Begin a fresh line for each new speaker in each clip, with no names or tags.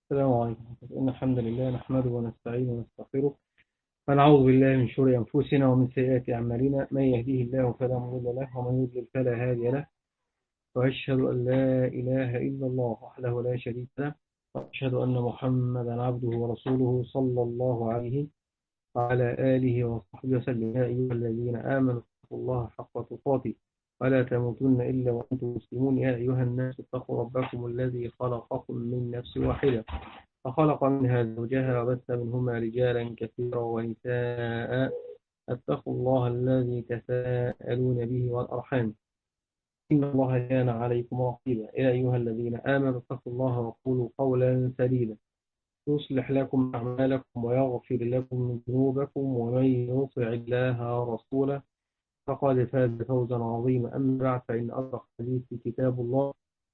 السلام عليكم. إن الحمد لله نحمده ونستعينه ونستغفره ونعوذ بالله من شرور أنفسنا ومن سيئات أعمالنا. من يهديه الله فلا مضل له ومن يضلل فلا هادي له. وأشهد أن لا إله إلا الله وحده لا شريك له، وأشهد أن محمدا عبده ورسوله صلى الله عليه وعلى آله وصحبه وسلم. يا أيها الذين آمنوا اتقوا الله حق تقاته ولا تموتن إلا وأنتم مسلمون. يا أيها الناس اتقوا ربكم الذي خلقكم من نفس واحدة فخلق منها زوجها وبث منهما رجالا كثيرا ونساء. اتقوا الله الذي تساءلون به والأرحام، إن الله كان عليكم رقيبا. يا أيها الذين آمنوا اتقوا الله وقولوا قولا سديدا يصلح لكم أعمالكم ويغفر لكم من ذنوبكم، ومن يطع الله ورسوله فقد فاز فوزا عظيما. أما بعد، فإن أصدق الحديث كتاب الله،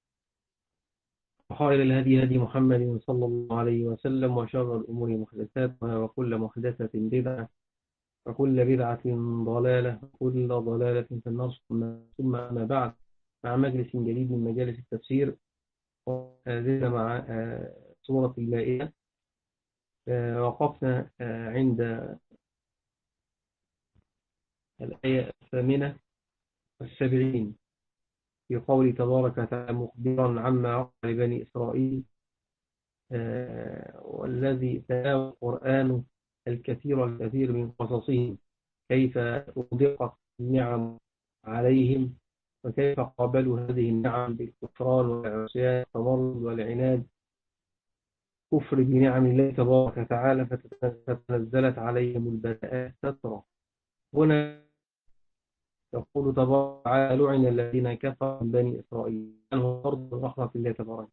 وخير الهدي هدي محمد صلى الله عليه وسلم، وشر الأمور محدثاتها، وكل محدثة بدعة، وكل بدعة ضلالة، وكل ضلالة في النار. ثم أما بعد، مع مجلس جديد من مجالس التفسير، وزلنا مع سورة المائدة. وقفنا عند الآية 78 في قول تبارك وتعالى مخبرا عما وقع لبني إسرائيل، والذي تلاوى القرآن الكثير من قصصهم، كيف أضيقت النعم عليهم، وكيف قابلوا هذه النعم بالكفران والعصيان والتمرد والعناد، كفر بنعم الله تبارك وتعالى، فتنزلت عليهم البلاءات تترى. هنا يقول تبارك وتعالى لعن الذين كفروا من بني إسرائيل، أنه فرض رحمة الله تبارك.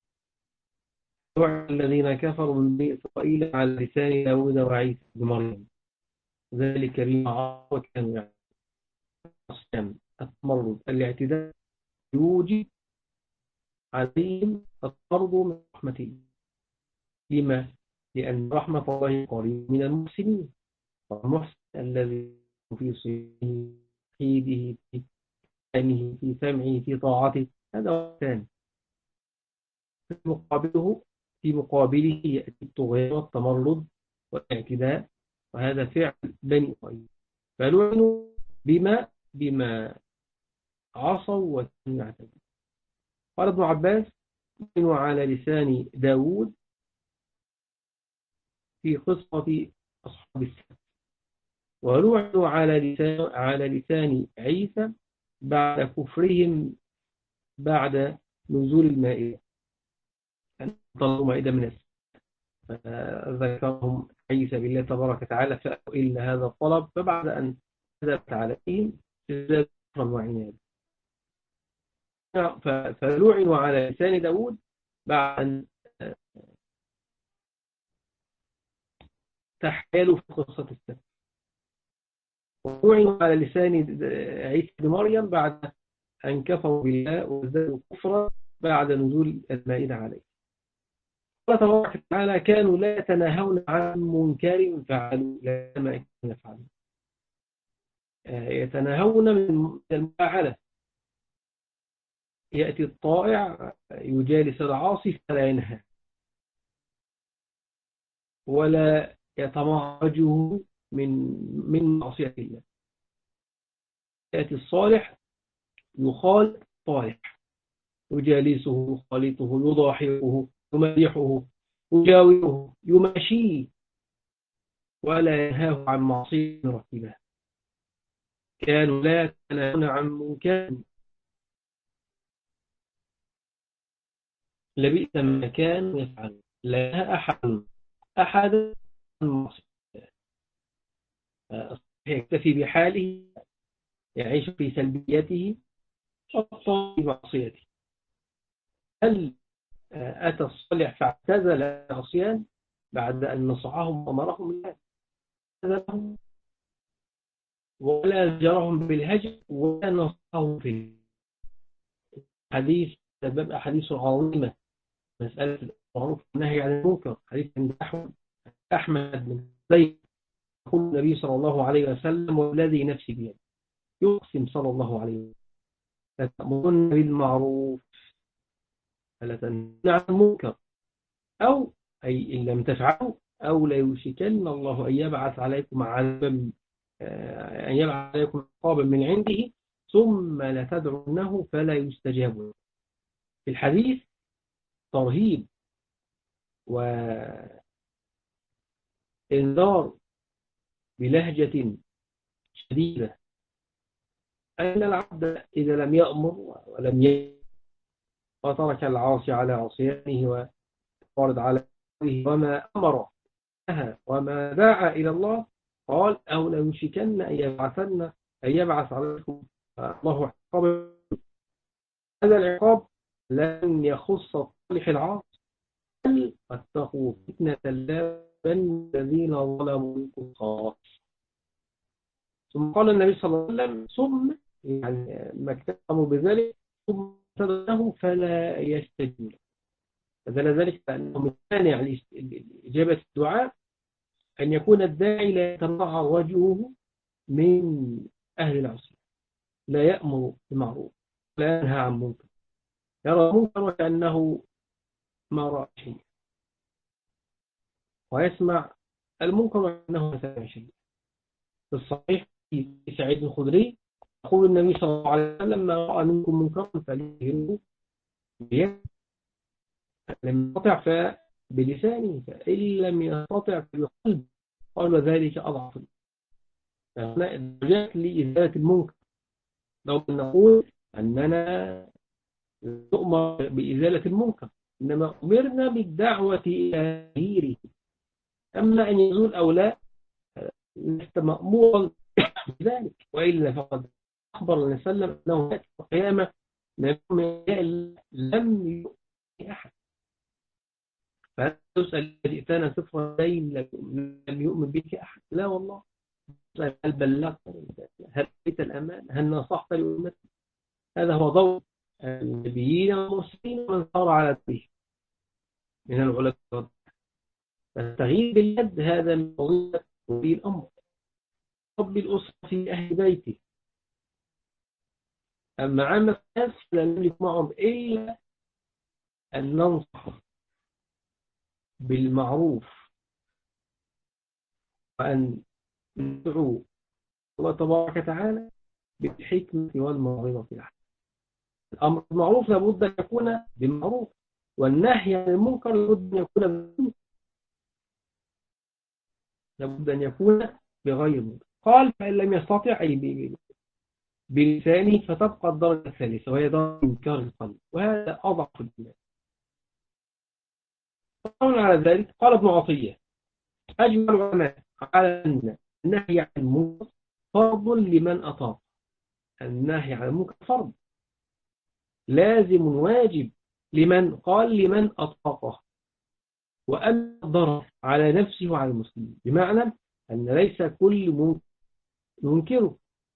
لعن الذين كفروا من بني إسرائيل على لسان داود وعيسى بن مريم، ذلك بما عصوا وكانوا يعلمون. الصيام، التمرد، الاعتداء يوجب عليهم الطرد من رحمته. لما؟ لأن رحمة الله قريب من المحسنين، والمحسن الذي في صيامه، في حيده، في كلامه، في سمعه، في طاعته، هذا هو الثاني. في مقابله يأتي الطغيان والتمرد والاعتداء، وهذا فعل بني إسرائيل، فلعنوا بما عصوا وكانوا يعتدون. قال ابن عباس: لعنوا على لسان داود في قصة أصحاب السبت، ولعنوا على لسان عيسى بعد كفرهم بعد نزول المائدة، أن طلبوا مائدة من السماء، فذكرهم عيسى بالله تبارك وتعالى فأتوا إلا هذا الطلب، فبعد أن نزلت عليهم ازدادوا كفرا وعنادا. فلعنوا على لسان داود بعد أن تحالوا في قصة السبت، ولعنوا على لسان عيسى بن مريم بعد أن كفروا بالله وازدادوا كفرا بعد نزول المائدة عليه. قال تبارك وتعالى: كانوا لا يتناهون عن منكر فعلوا لا ما كانوا يفعلون. يتناهون من المفاعلة. يأتي الطائع يجالس العاصي فلا ينهى، ولا يتمعجه من معصية الله. يأتي الصالح يخال طالح، يجالسه، يخالطه، يضاحكه، يمدحه، يجاوره، يمشيه، ولا ينهاه عن معصية رتبها. كانوا لا يتناهون عن منكر لبئس ما كانوا يفعلون. لا أحد عن معصية الله. يكتفي بحاله، يعيش في سلبيته، شطا في معصيته. هل أتى الصالح فاعتزل العصيان بعد أن نصحهم وأمرهم؟ لا، اعتزلهم ولا زجرهم بالهجر ولا نصحهم في الحديث. سبب أحاديث عظيمة، مسألة المعروف والنهي عن المنكر، حديث عند أحمد بن زيد، يقول النبي صلى الله عليه وسلم: والذي نفسي بيده، يقسم صلى الله عليه وسلم: لتأمرن بالمعروف فلا تنهون عن المنكر أو أي إن لم تفعلوا أو ليوشكن الله أن يبعث عليكم عذابا، أن يبعث عليكم عقابا من عنده ثم لتدعونه فلا يستجاب لكم. في الحديث ترهيب وإنذار بلهجة شديدة أن العبد إذا لم يأمر ولم يأمر وترك العاصي على عصيانه وفرض على نفسه وما أمر وما دعا إلى الله، قال أو ليوشكن أن يبعث عليكم الله عقابا. هذا العقاب لن يخص صالح العاصي، بل واتقوا فتنة لا تبن الذين ظلموا منكم خاص. ثم قال النبي صلى الله عليه وسلم ثم يعني ما اكتموا بذلك ثم تدعونه فلا يستجيب. فدل ذلك فأنه من مانع إجابة الدعاء أن يكون الداعي لا يتمعر وجهه من أهل العصر، لا يأمر بمعروف لا ينهى عن منكر، يرى منكر وكأنه ما رأى شيء، ويسمع المنكر وكأنه ما سمع شيء. في الصحيح في سعيد الخدري يقول النبي صلى الله عليه وسلم ما رأى منكم منكرا فليظهره بيده، لم يستطع فبلسانه، فإن لم يستطع فبقلبه، قال وذلك أضعف. فهنا الدرجات لإزالة المنكر، لو نقول أننا نؤمر بإزالة المنكر إنما أمرنا بالدعوة إلى تغييره، أما أن يزول أو لا لست مأمورا بذلك، وإلا فقد أخبر النبي صلى الله عليه وسلم أنه يأتي القيامة لم يؤمن أحد، فيسأل جئتنا صفر دين لم يؤمن بك أحد، لا والله، هل بلغت، هل أديت الأمان، هل نصحت لأمتك. هذا هو ضوء النبيين والمرسلين ومن صار على به من العلماء. فالتغيير باليد هذا من وظيفة ولي الأمر، رب الأسرة في أهل بيته. أما عامة الناس لا نملك معهم إلا أن ننصح بالمعروف وأن ندعو الله تبارك وتعالى بالحكمة والموعظة الحسنة. الأمر بالمعروف لابد أن يكون بالمعروف، والنهي عن المنكر لابد أن يكون بغير منكر. قال فإن لم يستطع أي بلسانه فتبقى الدرجة الثالثة وهي درجة إنكار القلب، وهذا أضعف الإيمان. على ذلك قال ابن عطية أجمع العلماء على أن النهي عن المنكر فرض لمن أطاق. النهي عن المنكر فرض لازم واجب لمن قال لمن أطاقه، وأما الضرر على نفسه وعلى المسلمين، بمعنى أن ليس كل منكر ينكره،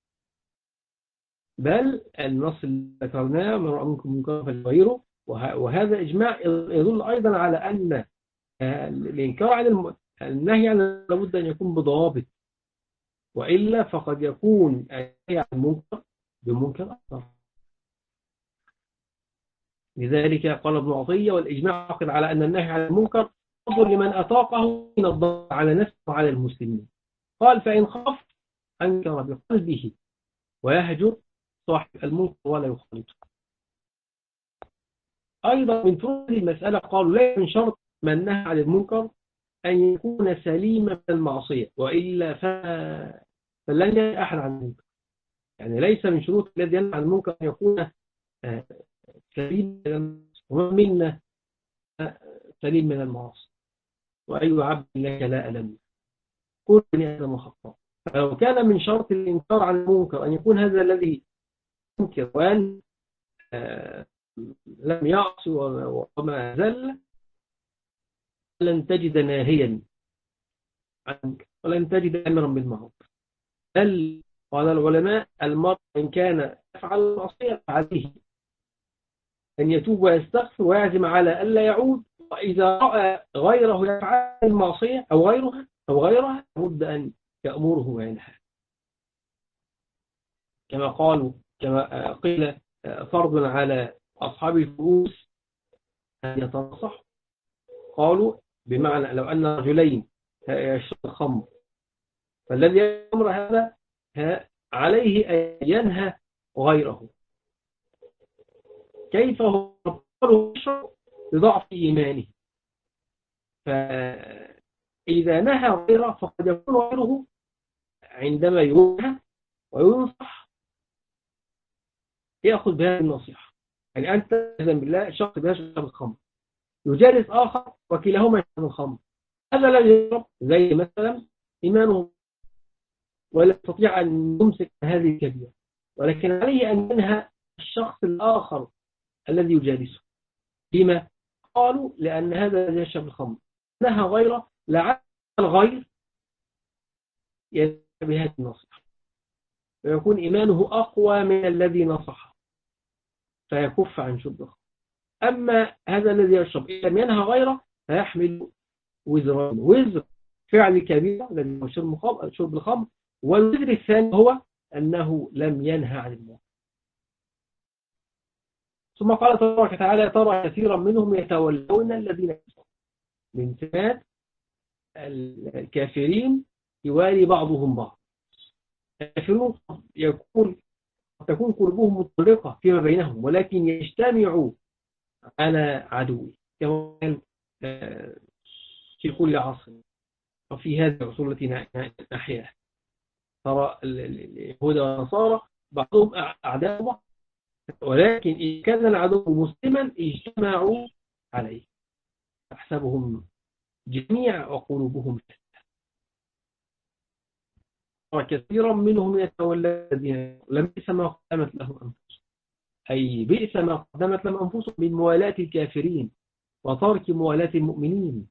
بل النص اللي ذكرناه من رأى منكم منكرا فليغيره، وهذا إجماع يدل أيضا على أن الإنكار عن النهي عن لابد أن يكون بضوابط، وإلا فقد يكون النهي عن المنكر بمنكر أكثر. لذلك قال ابن عطية والإجماع يعقد على أن النهي عن المنكر أفضل لمن أطاقه من الضرر على نفسه وعلى المسلمين. قال فإن خاف أنكر بقلبه ويهجر صاحب المنكر ولا يخالطه. أيضا من فروع المسألة قالوا لا من شرط من نهى عن المنكر أن يكون سليما من المعصية، وإلا فلن ينهى أحد عن المنكر. يعني ليس من شروط الذي ينهى عن المنكر أن يكون سليما، ومنا سليم من المعاصي، وأي عبد لك لا ألم كل بني آدم خطاء. فلو كان من شرط الإنكار عن المنكر أن يكون هذا الذي ينكر وأن لم يعصي وما زل، لن تجد ناهيا عنك ولن تجد أمرا بالمعروف. بل قال العلماء المرء إن كان يفعل المعصية فعليه أن يتوب ويستغفر ويعزم على ألا يعود، وإذا رأى غيره يفعل المعصية أو غيرها لابد أن يأمره وينهى. كما قيل فرض على أصحاب الفؤوس أن يتنصحوا، قالوا بمعنى لو أن رجلين يشرب الخمر، فالذي يشرب الخمر هذا عليه أن ينهى غيره. كيف هو يشرب لضعف إيمانه؟ فإذا نهى غيره فقد يكون غيره عندما ينهى وينصح يأخذ بهذه النصيحة. يعني أنت إذن بالله شخص بيشرب الخمر يجالس آخر وكلاهما يشرب الخمر، هذا لا يشرب زي مثلا إيمانه ولا يستطيع أن يمسك هذه الكبيرة، ولكن عليه أن ينهى الشخص الآخر الذي يجالسه. لما؟ قالوا لأن هذا الذي يشرب الخمر نهى غيره لعل الغير ينهى بهذه النصيحة ويكون إيمانه أقوى من الذي نصحه فيكف عن شرب الخمر. أما هذا الذي يشرب إن لم ينهى غيره فيحمل وزر فعل كبيرة الذي هو شرب الخمر، والوزر الثاني هو أنه لم ينهى عن المنكر. ثم قال تبارك وتعالى ترى كثيرا منهم يتولون الذين كفروا. من صفات الكافرين يوالي بعضهم بعض. الكافرون تكون قلوبهم متفرقة فيما بينهم ولكن يجتمعوا على عدوه كما قال في كل عصر وفي هذه العصور التي نحياها. ترى اليهود والنصارى بعضهم أعداء بعض، ولكن إن كان العدو مسلما اجتمعوا عليه تحسبهم جميع وقلوبهم شتى. وكثيرا منهم يتولى الذين لم بئس ما قدمت لهم أنفسهم، أي بئس ما قدمت لهم أنفسهم من موالاة الكافرين وترك موالاة المؤمنين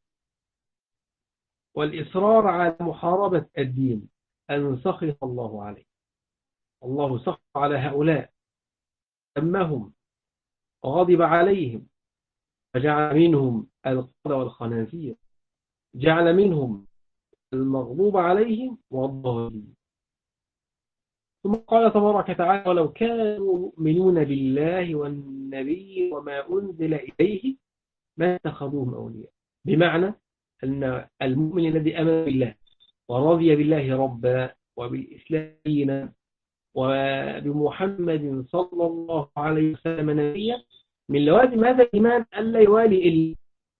والإصرار على محاربة الدين أن سخط الله عليه. الله سخط على هؤلاء أمهم وغضب عليهم فجعل منهم القردة والخنازير، جعل منهم المغضوب عليهم والضالين. ثم قال تبارك وتعالى ولو كانوا يؤمنون بالله والنبي وما أنزل إليه ما اتخذوهم أولياء. بمعنى أن المؤمن الذي آمن بالله ورضي بالله ربا وبالإسلام دينا وبمحمد صلى الله عليه وسلم نبيا، من لوازم هذا الإيمان ألا يوالي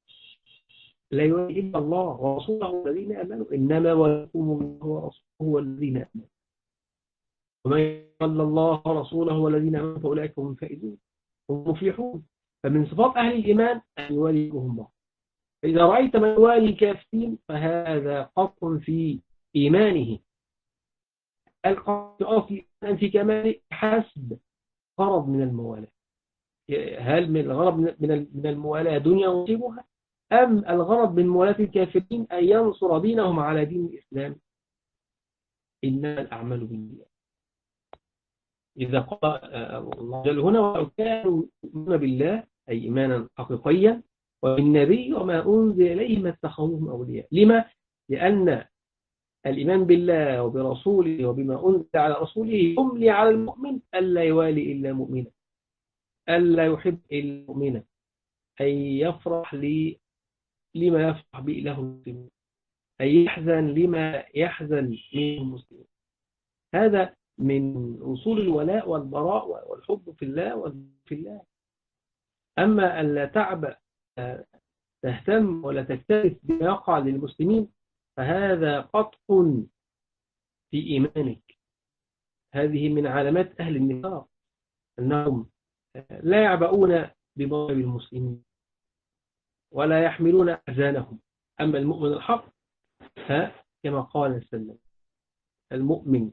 إلا الله ورسوله الذين آمنوا، إنما وليكم الله ورسوله الذين آمنوا، ومن يتولى الله ورسوله والذين آمنوا فأولئك هم الفائزون هم مفلحون. فمن صفات أهل الإيمان أن يواليهم الله. فإذا رأيت من يوالي الكافرين فهذا قط في إيمانه، القط أصل في كمال حسب غرض من الموالاة. هل من الغرض من الموالاة دنيا يصيبها، أم الغرض من موالاة الكافرين أن ينصر دينهم على دين الإسلام؟ إنما الأعمال بالنيات. إذا قال الله جل هنا ولو كانوا يؤمنون بالله أي إيمانا حقيقيا وبالنبي وما أنزل إليه ما اتخذوهم أولياء. لما؟ لأن الإيمان بالله وبرسوله وبما أنزل على رسوله يملي على المؤمن ألا يوالي إلا مؤمنا، ألا يحب إلا مؤمنا، أي يفرح لما يفرح به له المسلمون، أي يحزن لما يحزن منه المسلمون. هذا من أصول الولاء والبراء والحب في الله وفي الله. أما أن لا تعبأ تهتم ولا تكترث بما يقع للمسلمين فهذا قطع في إيمانك. هذه من علامات أهل النفاق أنهم لا يعبؤون بمصائب المسلمين ولا يحملون أحزانهم. أما المؤمن الحق كما قال السلام المؤمن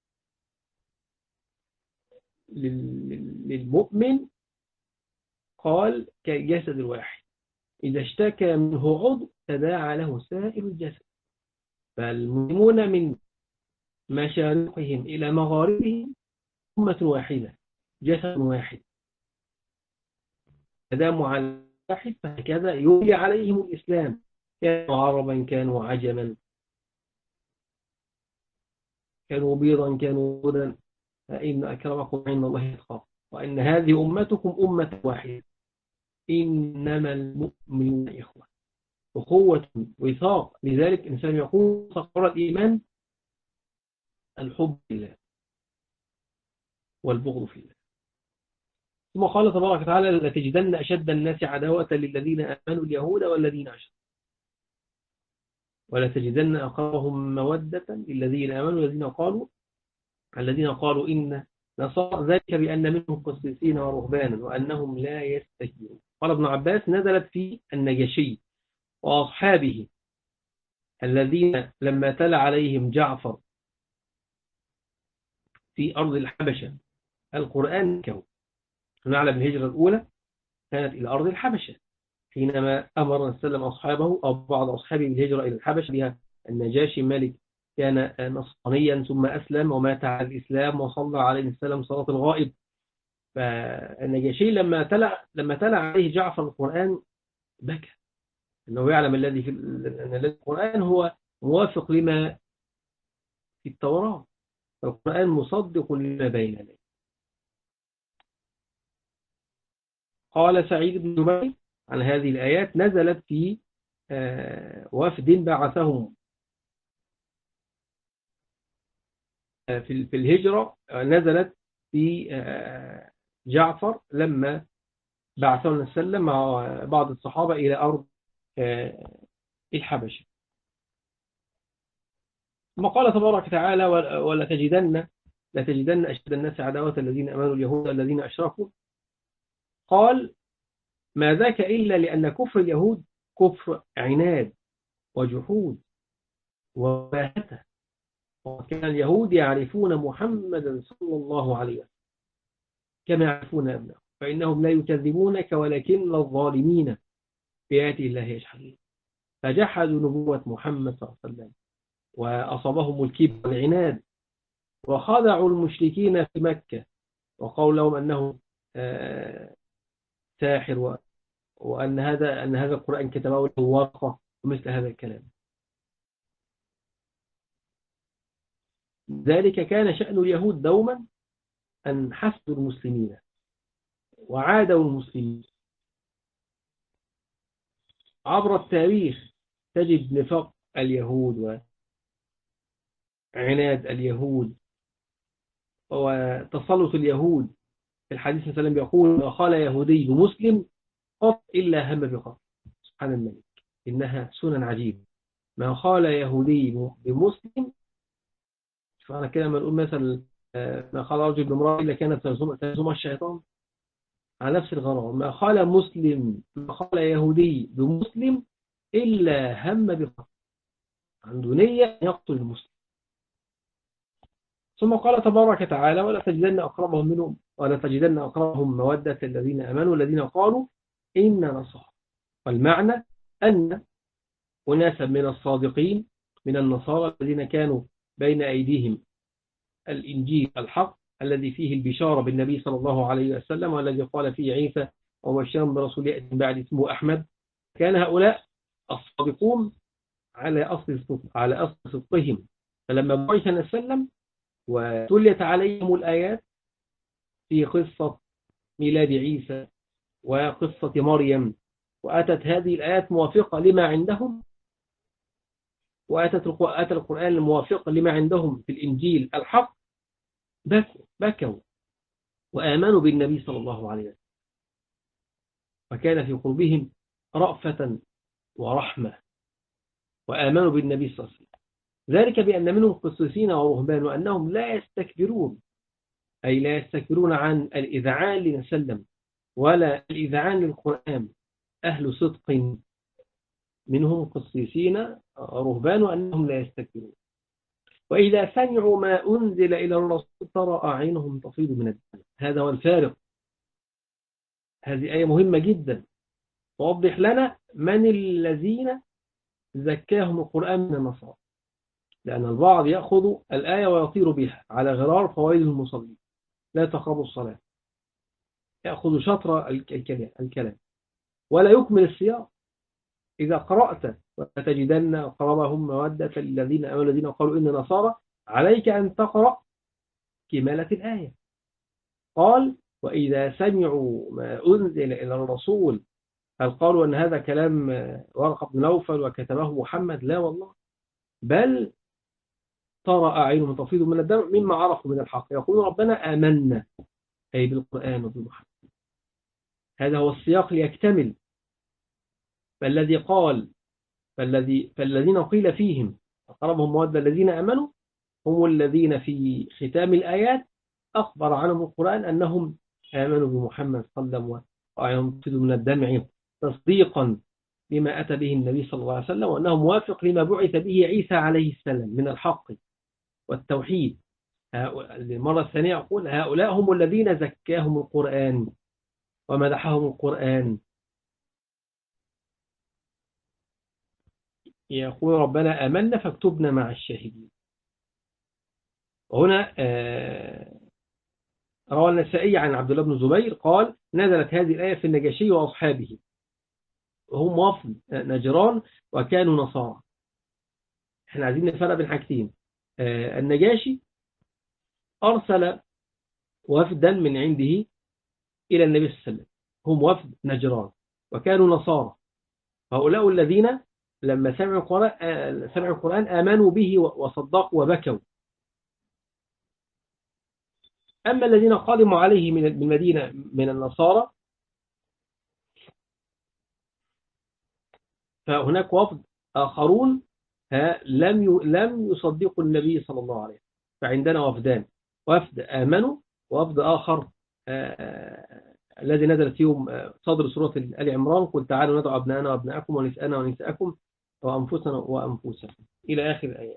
للمؤمن قال كالجسد الواحد إذا اشتكى منه عضو تداعى له سائر الجسد. فالمسلمون من مشارقهم إلى مغاربهم أمة واحدة جسد واحد تداموا على واحد، فهكذا يولي عليهم الإسلام كانوا عربا كانوا عجما كانوا بيضا كانوا سودا فإن أكرمكم عند الله أتقاكم وأن هذه أمتكم أمة واحدة إنما المؤمنون إخوة. أخوة وثاق. لذلك الإنسان يقول صقر الإيمان الحب في الله والبغض في الله. ثم قال تبارك وتعالى لتجدن أشد الناس عداوة للذين آمنوا اليهود والذين أشركوا ولتجدن أقربهم مودة للذين آمنوا الذين قالوا إن نصارى، ذلك بأن منهم قسيسين ورهبانا وأنهم لا يستكبرون. قال ابن عباس نزلت في النجاشي وأصحابه الذين لما تلا عليهم جعفر في أرض الحبشة القرآن كون. نعلم الهجرة الأولى كانت إلى أرض الحبشة حينما أمر وسلم أصحابه أو بعض أصحابه بالهجرة إلى الحبشة بها. النجاشي ملك كان نصرانيا ثم أسلم ومات على الإسلام وصلى عليه السلام صلاة الغائب. فالنجاشي لما تلا عليه جعفر القرآن بكى، أنه يعلم أن الذي القرآن هو موافق لما في التوراة، القرآن مصدق لما بين يديه. قال سعيد بن جبير عن هذه الآيات نزلت في وفد بعثهم في الهجرة، نزلت في جعفر لما بعثه النبي صلى الله عليه وسلم مع بعض الصحابة إلى أرض الحبشة. ثم قال تبارك وتعالى لتجدن أشد الناس عداوة الذين آمنوا اليهود الذين أشركوا. قال ما ذاك إلا لأن كفر اليهود كفر عناد وجحود وباهته، وكان اليهود يعرفون محمدا صلى الله عليه وسلم كما يعرفون أبنائهم، فإنهم لا يكذبونك ولكن الظالمين بآيات الله يجحدون. فجحدوا نبوة محمد صلى الله عليه وسلم وأصابهم الكبر والعناد وخدعوا المشركين في مكة وقالوا لهم أنه ساحر وأن هذا القرآن كتبه له ورقة ومثل هذا الكلام. ذلك كان شأن اليهود دوما أن حسدوا المسلمين وعادوا المسلمين. عبر التاريخ تجد نفاق اليهود وعناد اليهود وتسلط اليهود. في الحديث مثلا بيقول ما قال يهودي بمسلم قط إلا هم بقتل. سبحان الملك، إنها سنن عجيبة. ما قال يهودي بمسلم، فأنا كده ما نقول مثلا ما قال رجل بامرأة إلا كانت تلزم الشيطان، على نفس الغرض. ما قال يهودي بمسلم إلا هم بقتل، عنده نية أن يقتل المسلم. ثم قال تبارك وتعالى ولا تجدن أقربهم مودة الذين آمنوا الذين قالوا إن نصارى. والمعنى أن أناسا من الصادقين من النصارى الذين كانوا بين أيديهم الإنجيل الحق الذي فيه البشارة بالنبي صلى الله عليه وسلم والذي قال فيه عيسى وبشرا برسول يأتي بعد اسمه أحمد. كان هؤلاء الصادقون على أصل صدقهم. فلما بعث النبي صلى الله عليه وسلم وتليت عليهم الآيات في قصة ميلاد عيسى وقصة مريم، وأتت هذه الآيات موافقة لما عندهم، وأتى القرآن الموافق لما عندهم في الإنجيل الحق، بكوا وآمنوا بالنبي صلى الله عليه وسلم، وكان في قلوبهم رأفة ورحمة وآمنوا بالنبي صلى الله عليه وسلم. ذلك بأن منهم قسيسين ورهبان وأنهم لا يستكبرون، أي لا يستكبرون عن الإذعان لنسلم ولا الإذعان للقرآن. أهل صدق منهم قسيسين رهبان وأنهم لا يستكبرون. وإذا سمعوا ما أنزل إلى الرسول ترى أعينهم تفيض من الدم. هذا هو الفارق. هذه آية مهمة جدا توضح لنا من الذين زكاهم القرآن من النصارى، لأن البعض يأخذ الآية ويطير بها على غرار فوائد المصلين لا تقربوا الصلاة، يأخذ شطر الكلام ولا يكمل السياق. إذا قرأت وتجدن أقربهم مودة الذين أو الذين قالوا إن نصارى، عليك أن تقرأ كمالة الآية. قال وإذا سمعوا ما أنزل إلى الرسول هل قالوا أن هذا كلام ورقة بن نوفل وكتبه محمد؟ لا والله، بل ترى أعينهم تفيض من الدم مما عرفوا من الحق، يقول ربنا آمنا، أي بالقرآن وبمحمد. هذا هو السياق ليكتمل. فالذي قال فالذين قيل فيهم أقربهم مودة الذين آمنوا هم الذين في ختام الآيات أخبر عنهم القرآن أنهم آمنوا بمحمد صلى الله عليه وسلم وأعينهم تفيض من الدمع تصديقا بما أتى به النبي صلى الله عليه وسلم، وأنه موافق لما بعث به عيسى عليه السلام من الحق والتوحيد. المرة الثانية أقول هؤلاء هم الذين زكاهم القرآن ومدحهم القرآن. يقول ربنا آمنا فاكتبنا مع الشاهدين. وهنا روى النسائي عن عبد الله بن زبير قال نزلت هذه الآية في النجاشي وأصحابه، وهم وفد نجران وكانوا نصارى. احنا عايزين نفرق بين حاجتين. النجاشي أرسل وفدا من عنده إلى النبي صلى الله عليه وسلم، هم وفد نجران وكانوا نصارى. هؤلاء الذين لما سمعوا القرآن آمنوا به وصدقوا وبكوا. أما الذين قادموا عليه من المدينة من النصارى فهناك وفد آخرون لم يصدقوا النبي صلى الله عليه وسلم. فعندنا وفدان، وفد آمنوا ووفد آخر الذي نزلت فيهم صدر سورة آل عمران قل تعالوا ندعو أبناءنا وأبناءكم ونساءنا ونساءكم وأنفسنا وأنفسكم إلى آخر الآيات.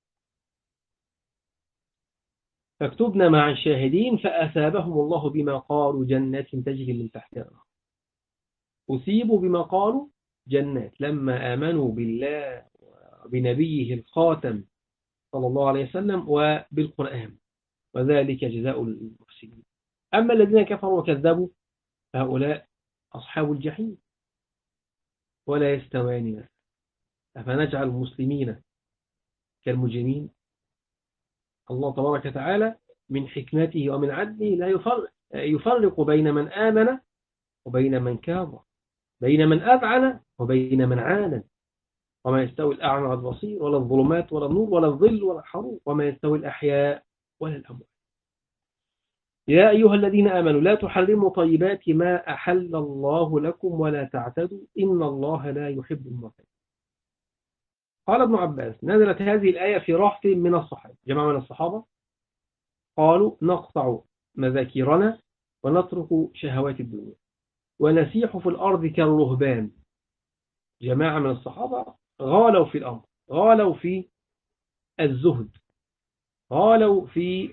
فاكتبنا مع الشاهدين فأثابهم الله بما قالوا جنات تجري من تحتها. أصيبوا بما قالوا جنات لما آمنوا بالله وبنبيه الخاتم صلى الله عليه وسلم وبالقرآن، وذلك جزاء المحسنين. أما الذين كفروا وكذبوا هؤلاء أصحاب الجحيم ولا يستوان. أفنجعل المسلمين كالمجرمين؟ الله تبارك وتعالى من حكمته ومن عدله لا يفرق بين من آمن وبين من كفر، بين من أذعن وبين من عاند. وما يستوي الأعمى والبصير ولا الظلمات ولا النور ولا الظل ولا الحرور وما يستوي الأحياء ولا الأموات. يا أيها الذين آمنوا لا تحرموا طيبات ما أحل الله لكم ولا تعتدوا إن الله لا يحب المعتدين. قال ابن عباس نزلت هذه الآية في رهط من الصحابة، جماعة من الصحابة قالوا نقطع مذاكيرنا ونترك شهوات الدنيا ونسيح في الأرض كالرهبان. جماعة من الصحابة غالوا في الأمر، غالوا في الزهد، غالوا في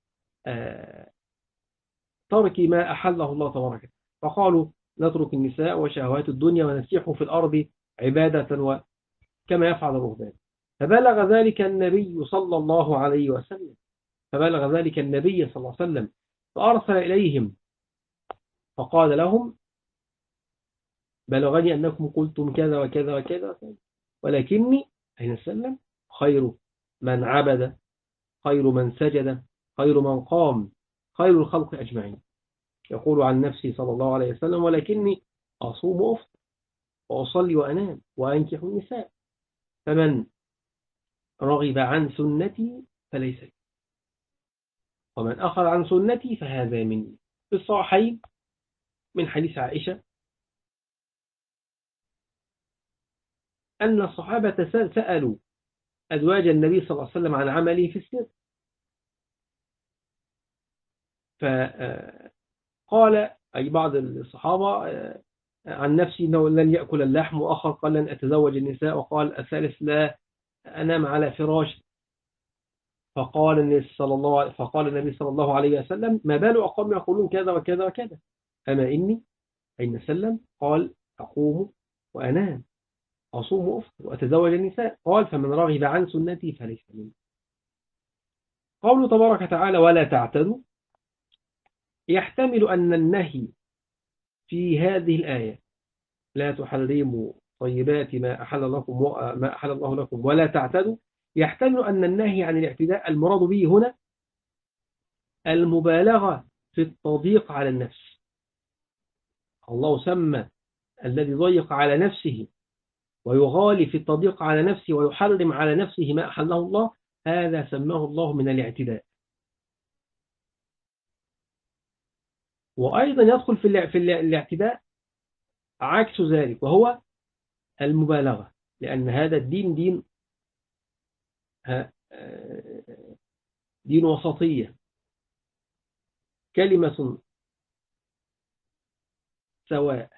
ترك ما أحله الله تبارك، فقالوا نترك النساء وشهوات الدنيا ونسيح في الأرض عبادة كما يفعل الرهبان. فبلغ ذلك النبي صلى الله عليه وسلم فأرسل إليهم فقال لهم بلغني أنكم قلتم كذا وكذا وكذا، ولكني عليه السلام خير من عبد، خير من سجد، خير من قام، خير الخلق أجمعين. يقول عن نفسي صلى الله عليه وسلم ولكني أصوم وأفطر وأصلي وأنام وأنكح النساء، فمن رغب عن سنتي فليس لي ومن أخذ عن سنتي فهذا مني. في الصحيحين من حديث عائشة أن الصحابة سألوا أزواج النبي صلى الله عليه وسلم عن عمله في السر، فقال أي بعض الصحابة عن نفسي أنه لن يأكل اللحم، وآخر قال لن أتزوج النساء، وقال الثالث لا أنام على فراش. فقال النبي صلى الله عليه وسلم ما بال أقوم يقولون كذا وكذا وكذا، أما إني أين سلم قال أقوم وأنام أصوم وأفطر وأتزوج النساء، قال فمن رغب عن سنتي فليس مني. قوله تبارك وتعالى ولا تعتدوا يحتمل أن النهي في هذه الآية لا تحرموا طيبات ما أحل الله لكم ولا تعتدوا، يحتمل أن النهي عن الاعتداء المراد به هنا المبالغة في التضييق على النفس. الله سمى الذي ضيق على نفسه ويغالي في التضييق على نفسه ويحرم على نفسه ما أحله الله، هذا سماه الله من الاعتداء. وأيضا يدخل في الاعتداء عكس ذلك، وهو المبالغة، لأن هذا الدين دين وسطية، كلمة سواء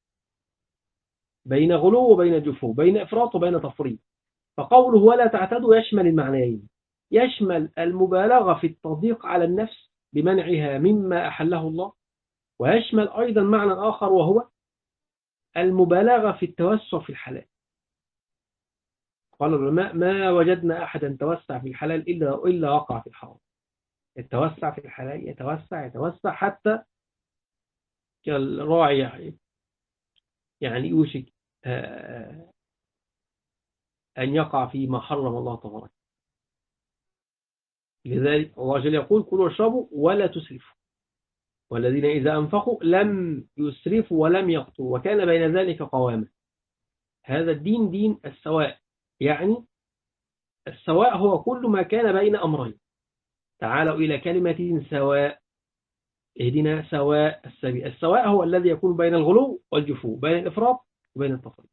بين غلو وبين جفو، بين إفراط وبين تفريط. فقوله ولا تعتدوا يشمل المعنيين، يشمل المبالغة في التضييق على النفس بمنعها مما أحله الله، ويشمل أيضا معنى آخر وهو المبالغة في التوسع في الحلال. قال العلماء ما وجدنا أحدا توسع في الحلال إلا وقع في الحرام. التوسع في الحلال يتوسع حتى كالراعي يعني يوشك أن يقع فيما حرم الله تبارك. لذلك الله جل يقول كلوا واشربوا ولا تسرفوا، والذين إذا أنفقوا لم يسرفوا ولم يقتروا وكان بين ذلك قواما. هذا الدين دين السواء، يعني السواء هو كل ما كان بين أمرين. تعالوا إلى كلمة سواء، اهدنا سواء السبيل. السواء هو الذي يكون بين الغلو والجفو، بين الإفراط وبين التفريط.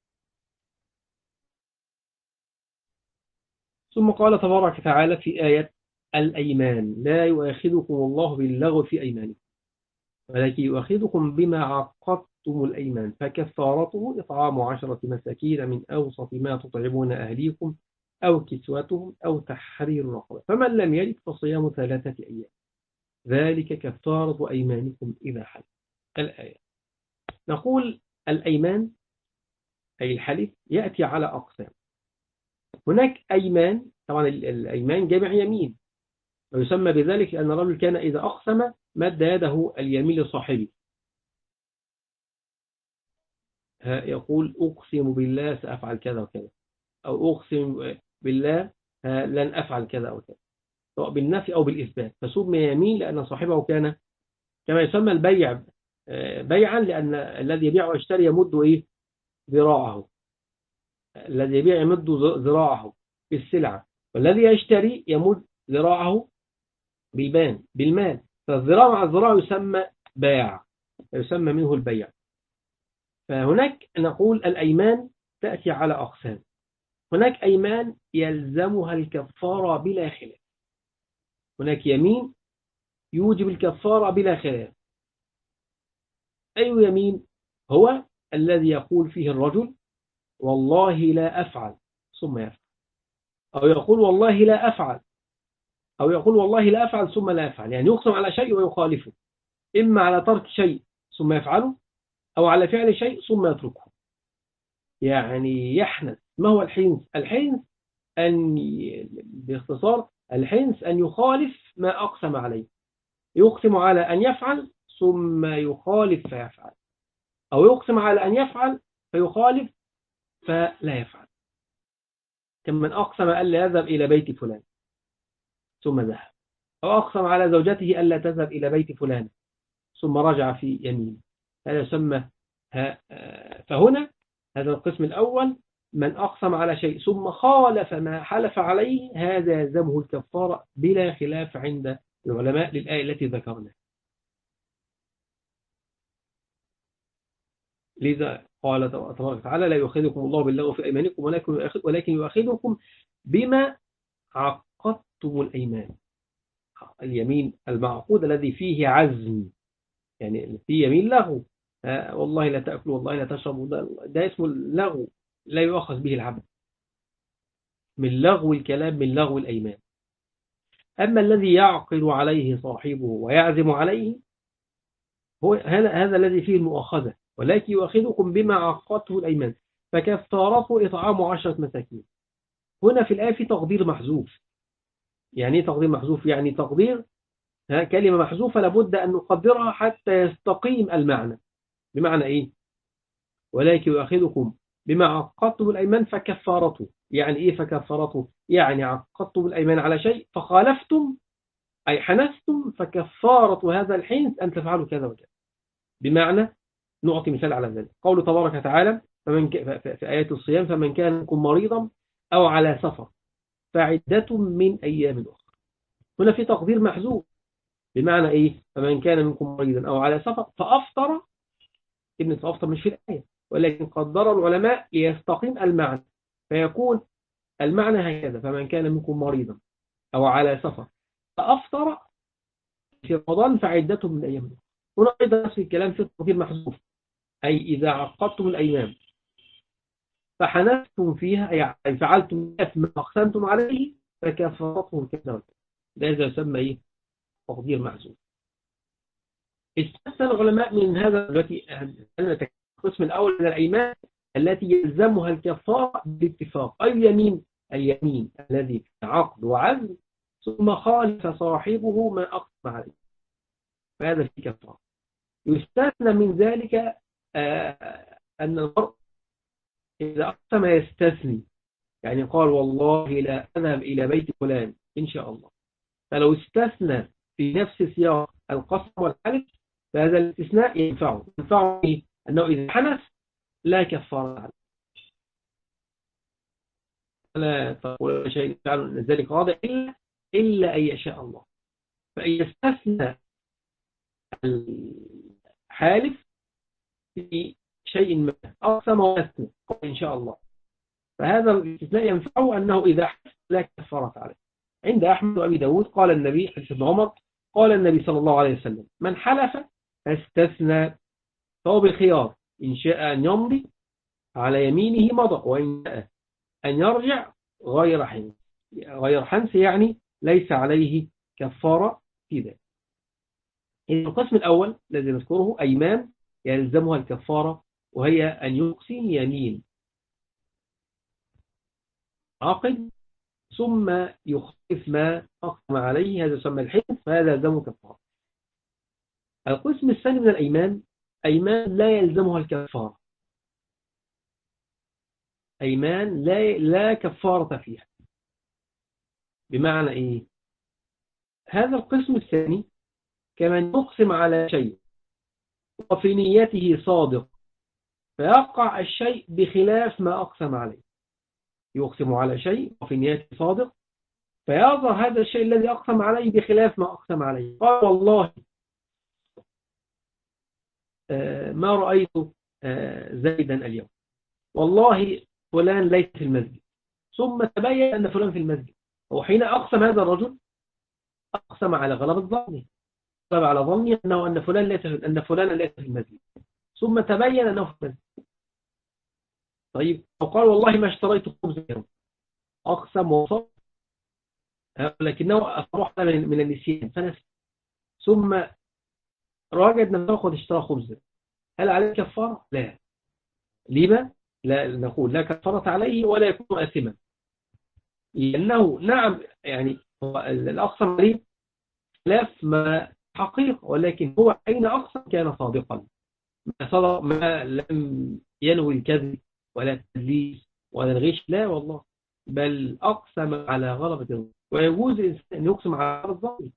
ثم قال تبارك وتعالى في آية الأيمان لا يؤاخذكم الله باللغو في أيمانكم ولكن يؤاخذكم بما عقدتم الأيمان فكفارته إطعام 10 مساكين من أوسط ما تطعمون أهليكم أو كسوتهم أو تحرير رقبة فمن لم يجد فصيام 3 أيام ذلك كفارة أيمانكم إذا حلف. الآية نقول الأيمان أي الحلف يأتي على أقسام. هناك أيمان، طبعا الأيمان جمع يمين، ويسمى بذلك لأن الرجل كان إذا أقسم مد يده اليمين لصاحبه، يقول أقسم بالله سأفعل كذا وكذا، أو أقسم بالله لن أفعل كذا وكذا، سواء بالنفي أو بالإثبات، فسمي يمين لأن صاحبه كان كما يسمى البيع بيعا، لأن الذي يبيع ويشتري يمد ذراعه، الذي يبيع يمد ذراعه بالسلعة، والذي يشتري يمد ذراعه بالمال، فالذراع مع الذراع يسمى باع، يسمى منه البيع. فهناك نقول الأيمان تأتي على أقسام. هناك أيمان يلزمها الكفارة بلا خلاف، هناك يمين يوجب الكفارة بلا خلاف. أي يمين؟ هو الذي يقول فيه الرجل والله لا أفعل ثم يفعل، أو يقول والله لا أفعل، أو يقول والله لا أفعل ثم لا أفعل، يعني يقسم على شيء ويخالفه، إما على ترك شيء ثم يفعله، أو على فعل شيء ثم يتركه، يعني يحنث. ما هو الحنث؟ الحنث باختصار الحنث أن يخالف ما أقسم عليه، يقسم على أن يفعل ثم يخالف فيفعل، أو يقسم على أن يفعل فيخالف فلا يفعل. كمن أقسم ألا يذهب إلى بيت فلان ثم ذهب، أو أقسم على زوجته ألا تذهب إلى بيت فلان ثم رجع في يمين، هذا يسمى. فهنا هذا القسم الأول من أقسم على شيء ثم خالف ما حلف عليه، هذا يلزمه الكفارة بلا خلاف عند العلماء للآية التي ذكرنا. لذا قال تبارك وتعالى لا يؤاخذكم الله باللغو في أيمانكم ولكن يؤاخذكم بما عقدتم الأيمان. اليمين المعقود الذي فيه عزم، يعني فيه يمين لغو، والله لا تأكل والله لا تشرب، ده اسمه اللغو، لا يؤخذ به العبد، من لغو الكلام، من لغو الأيمان. أما الذي يعقد عليه صاحبه ويعزم عليه هو هذا الذي فيه المؤاخذة، ولكن يؤاخذكم بما عقدته الأيمان فكفارته إطعام 10 مساكين. هنا في الآية في تقدير محذوف. يعني تقدير محذوف، يعني تقدير كلمة محذوفة لابد أن نقدرها حتى يستقيم المعنى. بمعنى إيه؟ ولكن يؤاخذكم بما عقدتم الأيمان فكفارته، يعني إيه فكفارته؟ يعني عقدتم الأيمان على شيء فخالفتم أي حنثتم، فكفارة هذا الحنث أن تفعلوا كذا وكذا. بمعنى نعطي مثال على ذلك. قوله تبارك وتعالى في آيات الصيام: فمن كان منكم مريضا أو على سفر فعدة من أيام أخرى. هنا في تقدير محذوف، بمعنى إيه؟ فمن كان منكم مريضا أو على سفر فأفطر. كلمة فأفطر مش في الآية، ولكن قدر العلماء ليستقيم المعنى، فيكون المعنى هكذا: فمن كان منكم مريضا أو على سفر فأفطر في رمضان فعدة من أيام أخرى. هنا أيضا نفس الكلام في التقدير محذوف، أي إذا عقدتم الأيام فحنثتم فيها، أي فعلتم ما أقسمتم عليه فكفرتهم كذا وكذا. هذا يسمى إيه؟ تقدير محذوف. استثنى العلماء من هذا التي القسم الأول من الأيمان التي يلزمها الكفارة باتفاق، أي اليمين الذي في عقد وعزم ثم خالف صاحبه ما أقسم عليه، فهذا في كفارة. يستثنى من ذلك أن المرء إذا أقسم يستثني، يعني قال والله لا أذهب إلى بيت فلان إن شاء الله، فلو استثنى في نفس سياق القسم والحلف فهذا الاستثناء ينفعه إيه؟ أنه إذا حنث لا كفارة عليه، لا تقول شيء فعل ذلك واضح إلا أن يشاء الله. فإن يستثنى الحالف في شيء ما أقسم واستثنى إن شاء الله، فهذا الاستثناء ينفعه أنه إذا حدث لا كفارة عليه. عند أحمد وأبي داود قال النبي حديث ابن عمر قال النبي صلى الله عليه وسلم: من حلف فاستثنى فهو بالخيار، إن شاء أن يمضي على يمينه مضى، وإن شاء أن يرجع غير حنث يعني ليس عليه كفارة في ذلك. القسم الأول الذي نذكره أيمان يلزمها الكفارة، وهي أن يقسم يمين عقد ثم يخلف ما أقسم عليه، هذا يسمى الحنث، فهذا يلزمه كفارة. القسم الثاني من الأيمان أيمان لا يلزمها الكفارة، أيمان لا كفارة فيها. بمعنى إيه؟ هذا القسم الثاني كمن يقسم على شيء وفي نيته صادق فيقع الشيء بخلاف ما أقسم عليه. يقسم على شيء وفي نيته صادق فيظهر هذا الشيء الذي أقسم عليه بخلاف ما أقسم عليه. قال والله ما رأيت زيدا اليوم، والله فلان ليس في المسجد، ثم تبين أن فلان في المسجد. وحين أقسم هذا الرجل أقسم على غلبة ظنه، غلب على ظني أن فلان ليس في المسجد، ثم تبين أنه في المسجد. طيب، وقال والله ما اشتريت خبز اليوم، أقسم وصف لكنه أصبح من النسيان فنسي، ثم راجع نفسه قد اشترى خبز، هل عليه كفارة؟ لا. لما؟ لا نقول لا كفارة عليه ولا يكون آثما، لأنه نعم يعني الأقسم عليه خلاف ما حقيقة، ولكن هو حين أقسم كان صادقا، ما لم ينوي الكذب ولا التدليس ولا الغش، لا والله، بل أقسم على غلبة الظن. ويجوز الإنسان أن يقسم على غلبة الظن،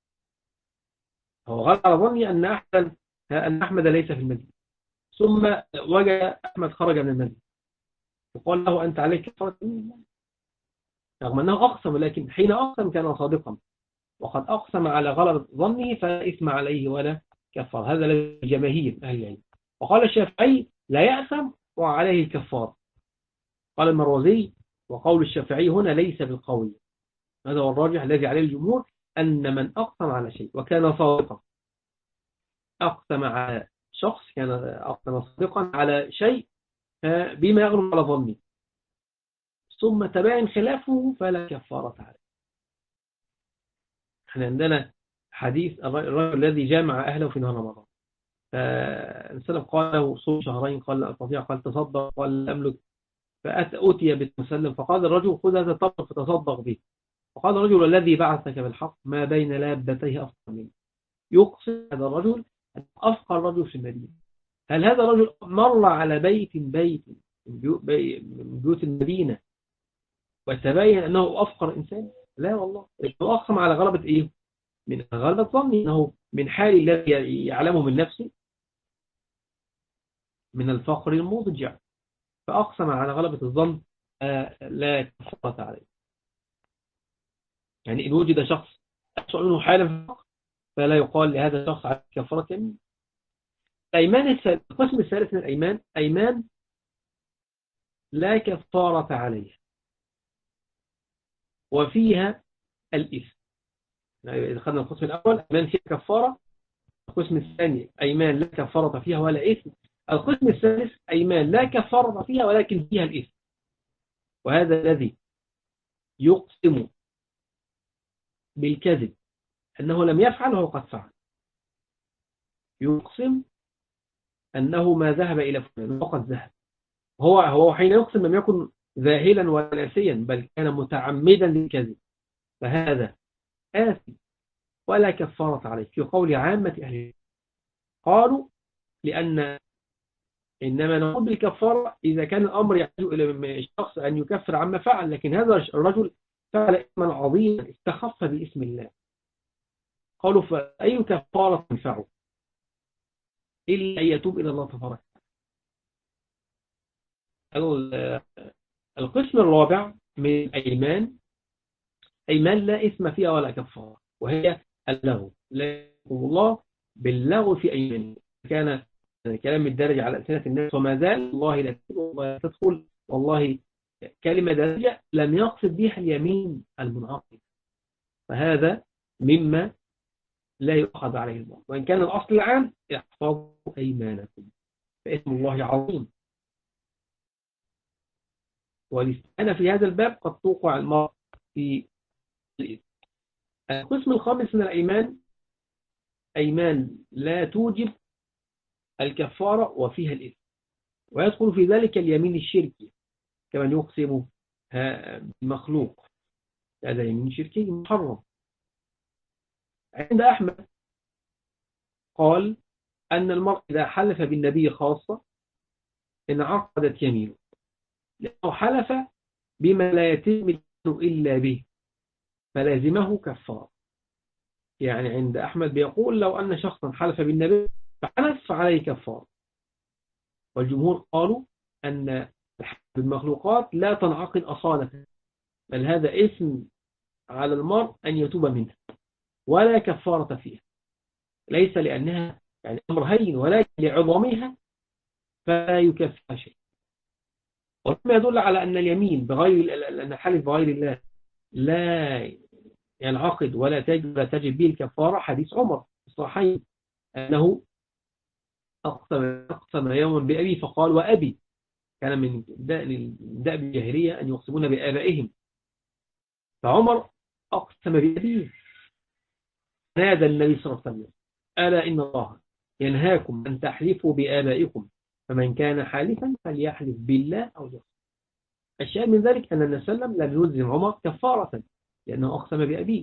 هو غلب على ظني أن أحمد ليس في المسجد، ثم وجد أحمد خرج من المسجد وقال له أنت عليك كفارة، رغم أنه أقسم، لكن حين أقسم كان صادقا، وقد أقسم على غلبة ظنه فلا إثم عليه ولا كفار. هذا للجماهير أهل العلم. وقال الشافعي لا يأثم وعليه الكفار. قال المروزي وقول الشافعي هنا ليس بالقول، هذا هو الراجح الذي عليه الجمهور، أن من أقسم على شيء وكان صادقا، أقسم على شخص كان أقسم صادقا على شيء بما يغلب على ظنه ثم تبين خلافه فلا كفارة عليه. احنا عندنا حديث الرجل الذي جامع أهله في نهار رمضان، فالسلف قال له صوم شهرين، قال لا أستطيع، قال تصدق، قال لا أملك، فأتي بالمسلم فقال الرجل خذ هذا التمر فتصدق به، فقال الرجل الذي بعثك بالحق ما بين لابتيه أفقر منه. يقصد هذا الرجل أفقر رجل في المدينة. هل هذا الرجل مر على بيت من بيوت المدينة وتبين أنه أفقر إنسان؟ لا والله، هو أقسم على غلبة إيه؟ من غلبة ظني، أنه من حال الذي يعلمه من نفسه من الفقر المضجع، فأقسم على غلبة الظن لا كفارة عليه. يعني إن وجد شخص أسوأ منه حالا في الفقر فلا يقال لهذا الشخص على كفارة يمين. القسم الثالث من الأيمان أيمان لا كفارة عليها وفيها الإثم. يعني إذا خدنا القسم الأول أيمان فيها كفارة، القسم الثاني أيمان لا كفارة فيها ولا إثم، القسم الثالث أيمان لا كفارة فيها ولكن فيها الإثم. وهذا الذي يقسم بالكذب أنه لم يفعل وهو قد فعل، يقسم أنه ما ذهب إلى فلان وقد ذهب. هو حين يقسم لم يكن ذاهلا ولا ناسيا، بل كان متعمدا للكذب، فهذا آثم ولا كفارة عليه. في قول عامة أهل العلم قالوا لأن إنما نقول بالكفارة إذا كان الأمر يحتاج إلى الشخص أن يكفر عما فعل، لكن هذا الرجل فعل إثما عظيما استخف باسم الله. قالوا فأي كفارة تنفعه إلا أن يتوب إلى الله تبارك. القسم الرابع من الأيمان أيمان لا إثم فيها ولا كفارة، وهي اللغو. لا يحكم الله باللغو في أيمانه. كان كلام الدرجة على ألسنة الناس وما زال والله لا تدخل والله لا تدخل والله كلمة درجة لم يقصد بها اليمين المنعقد، فهذا مما لا يؤخذ عليه الله. وإن كان الأصل العام احفظوا أيمانكم فاسم الله عظيم. والاستعانة في هذا الباب قد توقع المرء في الإثم. القسم الخامس من الأيمان أيمان لا توجب الكفارة وفيها الإثم، ويدخل في ذلك اليمين الشركي كمن يقسم بمخلوق، هذا يمين شركي محرم. عند أحمد قال أن المرء إذا حلف بالنبي خاصة انعقدت يمينه، لأنه حلف بما لا يتم إلا به فلازمه كفارة. يعني عند أحمد بيقول لو أن شخصا حلف بالنبي فحلف فعليه كفارة. والجمهور قالوا أن الحلف بالمخلوقات لا تنعقد أصالة، بل هذا اسم على المرء أن يتوب منها ولا كفارة فيها، ليس لأنها يعني أمر هين ولكن لعظمها فلا يكفر شيء. وما يدل على أن اليمين بغير أن الحلف بغير الله لا ينعقد ولا تجب به الكفارة حديث عمر الصحيح أنه أقسم يوما بأبي فقال وأبي. كان من دأب الجاهلية أن يقسمون بآبائهم، فعمر أقسم بأبيه. نادى النبي صلى الله عليه وسلم ألا إن الله ينهاكم أن تحلفوا بآبائكم فمن كان حالفا فليحلف بالله أو يصدق. الشاهد من ذلك أن النبي صلى الله عليه وسلم لم يلزم عمر كفارة لأنه أقسم بأبيه.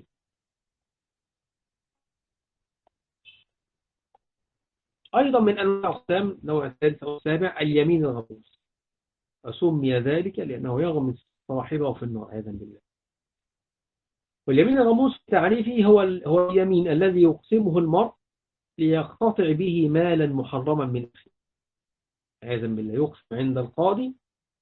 أيضا من أنواع الأقسام نوع الثالث أو السابع اليمين الغموس، وسمي ذلك لأنه يغمس صاحبه في النار عياذا بالله. واليمين الغموس في تعريفه هو اليمين الذي يقسمه المرء ليقتطع به مالا محرما من أخيه عياذا بالله. يقسم عند القاضي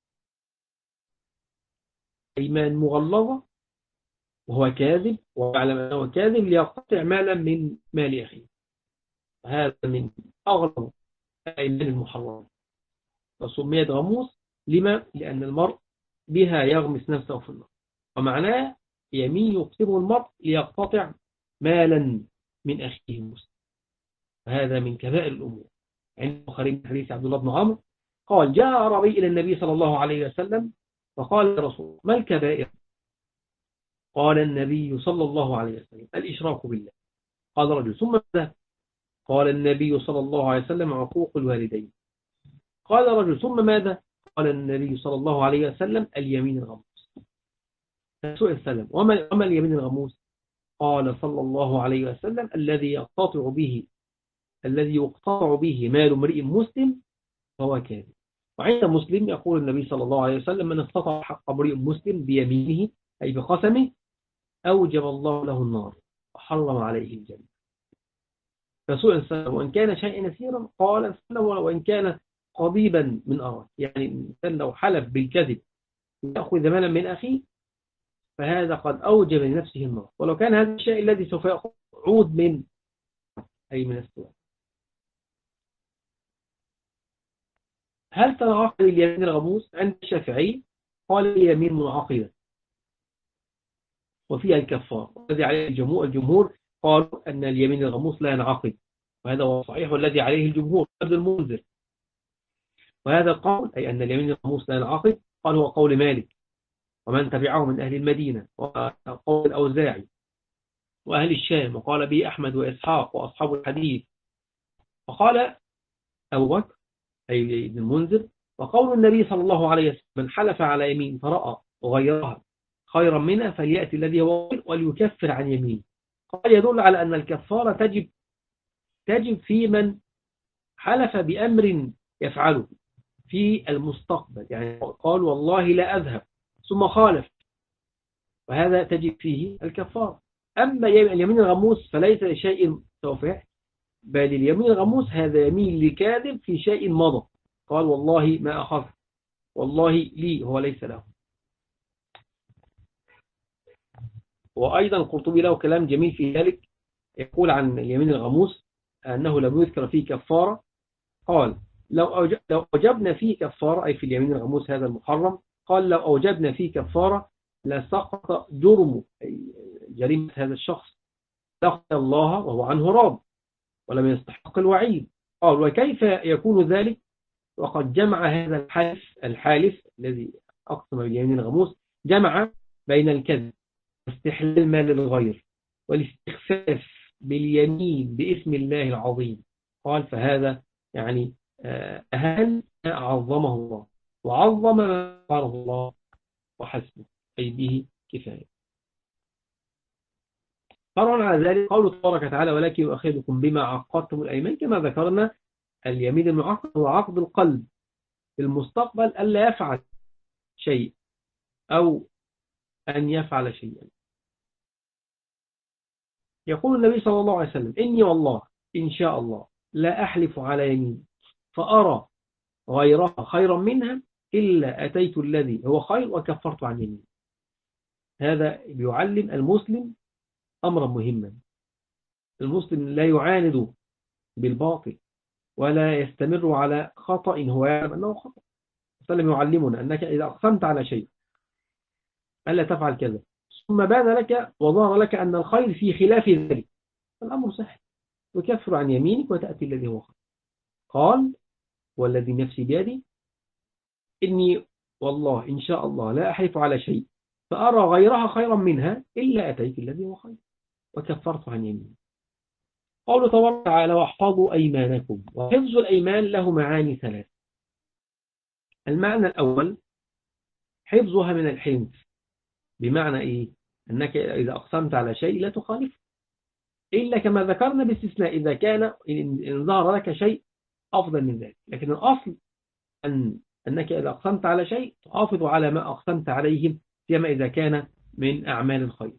أيمان مغلظة وهو كاذب ويعلم أنه كاذب ليقتطع مالا من مال أخيه، هذا من أغلظ الأيمان المحرمة، وسميت غموس لما؟ لأن المرء بها يغمس نفسه في النار. ومعناه يمين يقسمه المرء ليقتطع مالا من أخيه المسلم، وهذا من كبائر الأمور. عند البخاري من حديث عبد الله بن عمرو قال جاء أعرابي إلى النبي صلى الله عليه وسلم فقال يا رسول ما الكبائر؟ قال النبي صلى الله عليه وسلم الإشراك بالله. قال رجل ثم ماذا؟ قال النبي صلى الله عليه وسلم عقوق الوالدين. قال رجل ثم ماذا؟ قال النبي صلى الله عليه وسلم اليمين الغموس. سؤال السلام وما اليمين الغموس؟ قال صلى الله عليه وسلم الذي يقتطع به مال امرئ مسلم فهو كاذب. وعند مسلم يقول النبي صلى الله عليه وسلم من استطاع حق امرئ مسلم بيمينه أي بقسمه أوجب الله له النار وحرم عليه الجنة. فسئل السلام وإن كان شيئا يسيرا؟ قال السلام وإن كان قضيبا من أراك. يعني الإنسان لو حلف بالكذب يأخذ مالا من أخيه فهذا قد أوجب لنفسه النار، ولو كان هذا الشيء الذي سوف يأخذ عود من أي من السؤال. هل تنعقد اليمين الغموس؟ عند الشافعي قال اليمين منعقدة وفيها الكفار، والذي عليه الجمهور قالوا أن اليمين الغموس لا ينعقد، وهذا هو الصحيح والذي عليه الجمهور ابن المنذر. وهذا القول أي أن اليمين الغموس لا ينعقد قال هو قول مالك ومن تبعه من أهل المدينة، وقول الأوزاعي وأهل الشام، وقال به أحمد وإسحاق وأصحاب الحديث. وقال أبو بكر أي ابن المنذر وقول النبي صلى الله عليه وسلم من حلف على يمين فرأى غيرها خيرا منها فليأتي الذي هو خير وليكفر عن يمين. قال يدل على أن الكفارة تجب في من حلف بأمر يفعله في المستقبل، يعني قال والله لا أذهب ثم خالف، وهذا تجب فيه الكفارة. أما اليمين الغموس فليس لشيء سوف يحدث، بل اليمين الغموس هذا يمين لكاذب في شيء مضى، قال والله ما أخذ والله لي هو ليس له. وأيضا القرطبي له كلام جميل في ذلك، يقول عن اليمين الغموس أنه لم يذكر فيه كفارة. قال لو أوجبنا فيه كفارة أي في اليمين الغموس هذا المحرم، قال لو أوجبنا فيه كفارة لسقط جرمه أي جريمة هذا الشخص، لقي الله وهو عنه راض ولم يستحق الوعيد. قال وكيف يكون ذلك وقد جمع هذا الحالف الذي أقسم باليمين الغموس جمع بين الكذب واستحلال مال الغير والاستخفاف باليمين باسم الله العظيم. قال فهذا يعني أهل ما عظمه الله وعظم ما قاله الله وحسبه أي به كفاية. فرعا على ذلك قوله تبارك وتعالى ولكن يؤاخذكم بما عقدتم الأيمان، كما ذكرنا اليمين المعقد هو عقد القلب في المستقبل ألا يفعل شيء أو أن يفعل شيئا. يقول النبي صلى الله عليه وسلم إني والله إن شاء الله لا أحلف على يمين فأرى غيرها خيرا منها إلا أتيت الذي هو خير وكفرت عن يمين. هذا بيعلم المسلم أمرا مهما. المسلم لا يعاند بالباطل ولا يستمر على خطأ هو يعلم أنه خطأ. وسلم يعلمنا أنك إذا أقسمت على شيء ألا تفعل كذا ثم بان لك وظهر لك أن الخير في خلاف ذلك الأمر سهل، وكفر عن يمينك وتأتي الذي هو خير. قال والذي نفسي بيدي إني والله إن شاء الله لا أحلف على شيء فأرى غيرها خيرا منها إلا أتيت الذي هو خير وكفرت عن يميني. قوله تبارك وتعالى واحفظوا أيمانكم. وحفظ الأيمان له معاني ثلاث. المعنى الأول حفظها من الحنث، بمعنى إيه؟ أنك إذا أقسمت على شيء لا تخالفه إلا كما ذكرنا باستثناء إذا كان إن ظهر لك شيء أفضل من ذلك، لكن الأصل أنك إذا أقسمت على شيء تحافظ على ما أقسمت عليه فيما إذا كان من أعمال الخير.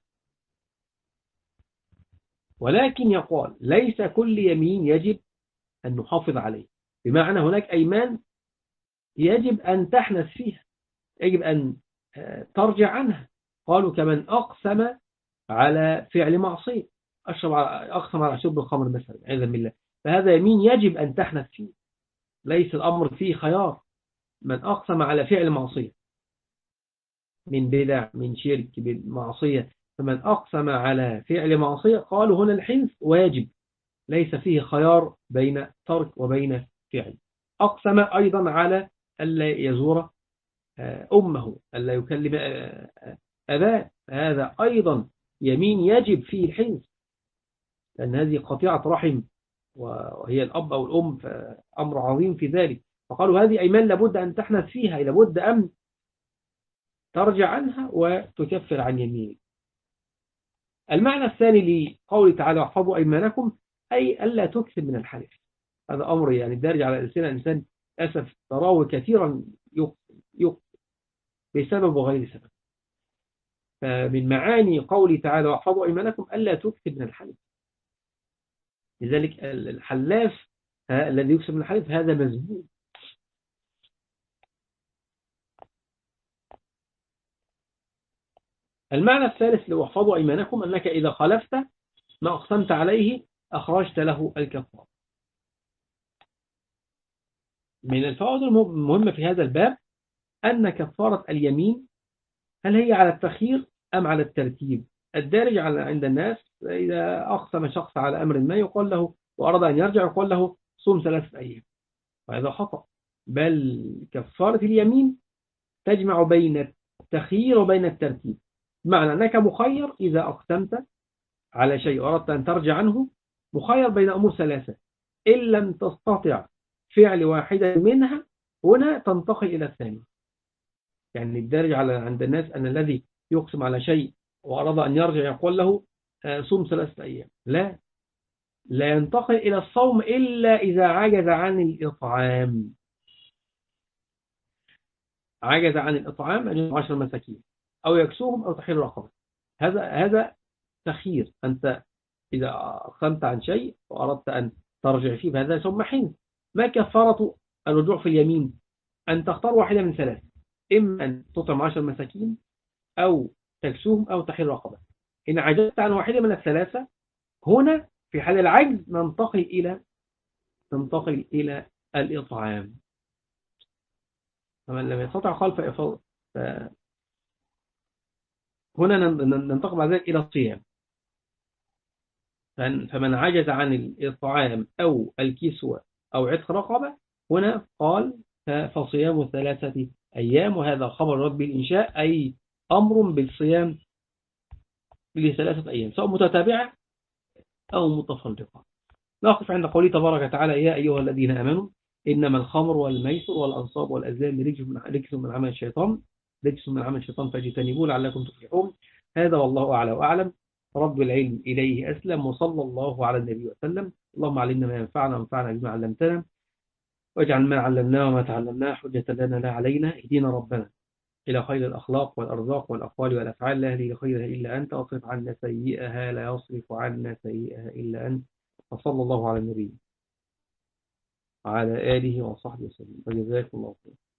ولكن يقال ليس كل يمين يجب أن نحافظ عليه، بمعنى هناك أيمان يجب أن تحنث فيها، يجب أن ترجع عنها. قالوا كمن أقسم على فعل معصية، أقسم على شرب الخمر مثلا عياذا بالله، فهذا يمين يجب أن تحنث فيه، ليس الأمر فيه خيار. من أقسم على فعل معصية من بدع من شرك بالمعصية، فمن أقسم على فعل معصية قالوا هنا الحنث واجب، ليس فيه خيار بين ترك وبين فعل. أقسم أيضا على ألا يزور أمه، ألا يكلم أباه، هذا أيضا يمين يجب فيه الحنث، لأن هذه قطيعة رحم وهي الأب أو الأم، فأمر عظيم في ذلك. فقالوا هذه أيمان لابد أن تحنث فيها، لابد أن ترجع عنها وتكفر عن يمينك. المعنى الثاني لقول تعالى واحفظوا أيمانكم أي ألا تكثر من الحلف. هذا أمر يعني دارج على لسان الإنسان أسف تراه كثيرا بسبب وغير سبب. فمن معاني قول تعالى واحفظوا أيمانكم ألا تكثر من الحلف. لذلك الحلاف الذي يكثر من الحلف هذا مذموم، المعنى الثالث اللي هو احفظوا أيمانكم، أنك إذا خالفت ما أقسمت عليه أخرجت له الكفارة. من الفوائد المهمة في هذا الباب أن كفارة اليمين هل هي على التخيير أم على الترتيب؟ الدارج عند الناس إذا أقسم شخص على أمر ما يقول له وأراد أن يرجع يقول له صوم 3 أيام، وهذا خطأ. بل كفارة اليمين تجمع بين التخيير وبين الترتيب، بمعنى أنك مخير إذا أقسمت على شيء وأردت أن ترجع عنه، مخير بين أمور 3، إن لم تستطع فعل واحدة منها هنا تنتقل إلى الثاني. يعني الدارج عند الناس أن الذي يقسم على شيء وأراد أن يرجع يقول له صوم 3 أيام، لا ينتقل إلى الصوم إلا إذا عجز عن الإطعام. عجز عن الإطعام أن يطعم 10 مساكين أو يكسوهم أو تحرير رقبة. هذا تخيير. أنت إذا أقسمت عن شيء وأردت أن ترجع فيه فهذا ثم حين. ما كفارة الرجوع في اليمين؟ أن تختار واحدة من 3، إما أن تطعم 10 مساكين أو تكسوهم أو تحرير رقبة. إن عجزت عن واحدة من ال3 هنا في حال العجز ننتقل إلى الإطعام. فمن لم يستطع قال هنا ننتقل بعد ذلك إلى الصيام. فمن عجز عن الإطعام أو الكسوة أو عتق رقبة هنا قال فصيام 3 أيام، وهذا خبر رب الإنشاء أي أمر بالصيام ل3 أيام سواء متتابعة أو متفرقة. نقف عند قوله تبارك وتعالى يا أيها الذين آمنوا إنما الخمر والميسر والأنصاب والأزلام رجس من عمل الشيطان فاجتنبوه لعلكم تفلحون. هذا والله أعلى وأعلم. رب العلم إليه أسلم، وصلى الله على النبي وسلم. اللهم علمنا ما ينفعنا وانفعنا بما علمتنا، واجعل ما علمناه وما تعلمناه حجة لنا لا علينا. اهدنا ربنا إلى خير الأخلاق والأرزاق والأقوال والأفعال، لا يهدي لخيرها إلا أنت، واصرف عنا سيئها لا يصرف عنا سيئها إلا أنت. وصلى الله على النبي وعلى آله وصحبه وسلم، وجزاكم الله خيرا.